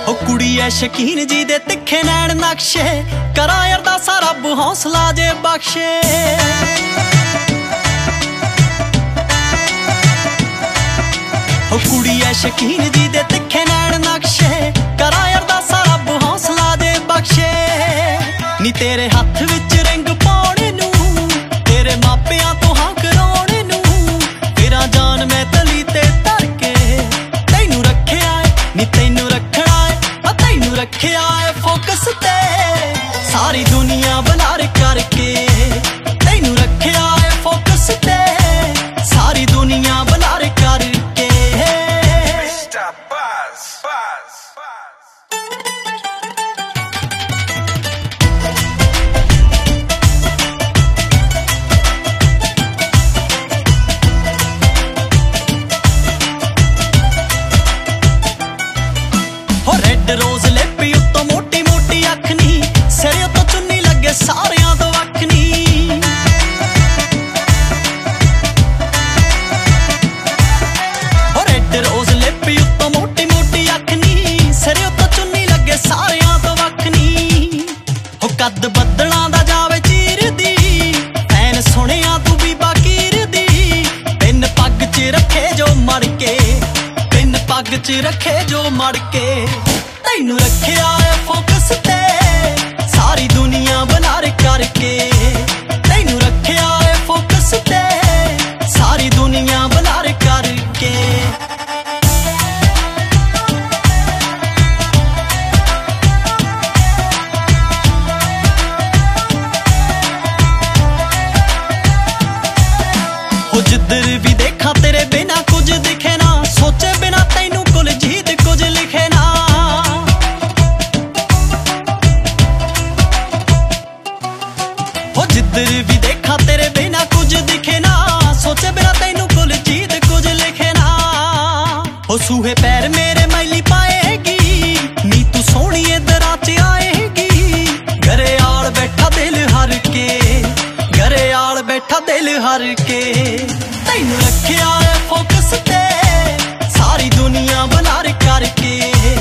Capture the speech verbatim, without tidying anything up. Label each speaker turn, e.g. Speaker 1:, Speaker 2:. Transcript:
Speaker 1: हो कुड़ी है शकीन जी दे तिखे नैन नक्शे, करा अरदासा रब हौसला जे बख्शे। हो कुड़ी है शकीन जी दे तिखे नैन नक्शे, करा अरदासा रब हौसला जे बख्शे। नी तेरे हथ विच रिंग पाउणे नूं, तेरे मापियां तो हां कराउणे नूं, तेरा जान मैं तली ते धर के तैनू रखिया है, नी तैनू रखना रखिया है फोकस ते, सारी दुनिया बलार करके तैनू रखिया है फोकस ते, सारी दुनिया बलार करके। हो रेड रोज लिपी उत्तों मोटी मोटी अखनी, सिरे तो चुन्नी लगे सारियां तो अखनी। हो रेड रोज लिपी उत्तों मोटी मोटी अखनी, सिरे तो चुन्नी लगे सारियां तो अखनी। हो कद बदलां दा जावे चीर दी, फैन सुनिया तू भी बाकीर दी, पिन पग च रखे जो मड़ के, पिन पग च रखे जो मड़ के, तैनू रखिया है फोकस ते, सारी दुनिया बलार करके तैनू रखिया है फोकस ते, सारी दुनिया बलार करके। हो जिधर भी देखा तेरे बिना कुछ दिखे ना, सोचे बिना तैनू कुल जीत कुछ लिखे ना। जिधर भी देखा तेरे बिना कुछ दिखे ना, सोचे बिना तैनू कुल जीत कुछ लिखे ना। हो सूहे पैर मेरे मैली पाएगी, नी तू सोहणीए दरां च आएगी, घरे आल बैठा दिल हर के, घरे आल बैठा दिल हर के, तैनू रखिया है फोकस ते, सारी दुनिया बलार करके।